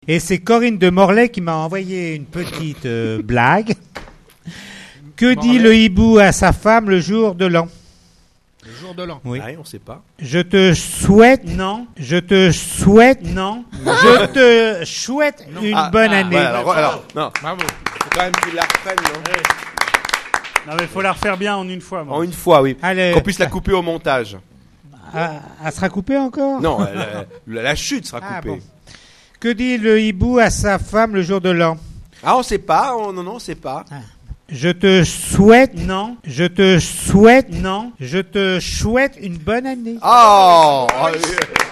Et c'est Corinne de Morlaix qui m'a envoyé une petite blague. Que dit le hibou à sa femme le jour de l'an? Le jour de l'an. Oui. Ah, on sait pas. Je te souhaite. Non. Je te souhaite. Non. Je te souhaite une bonne année. Ouais, alors, non. Bravo. Faut quand même qu'il la reprenne, non? Non, mais il faut la refaire bien en une fois. Moi. En une fois, oui. Allez. Qu'on puisse la couper au montage. Elle sera coupée encore? Non, la chute sera coupée. Bon. Que dit le hibou à sa femme le jour de l'an? Ah, on sait pas. Non, on sait pas. Je te souhaite. Non. Je te souhaite. Non. Je te souhaite une bonne année. Oh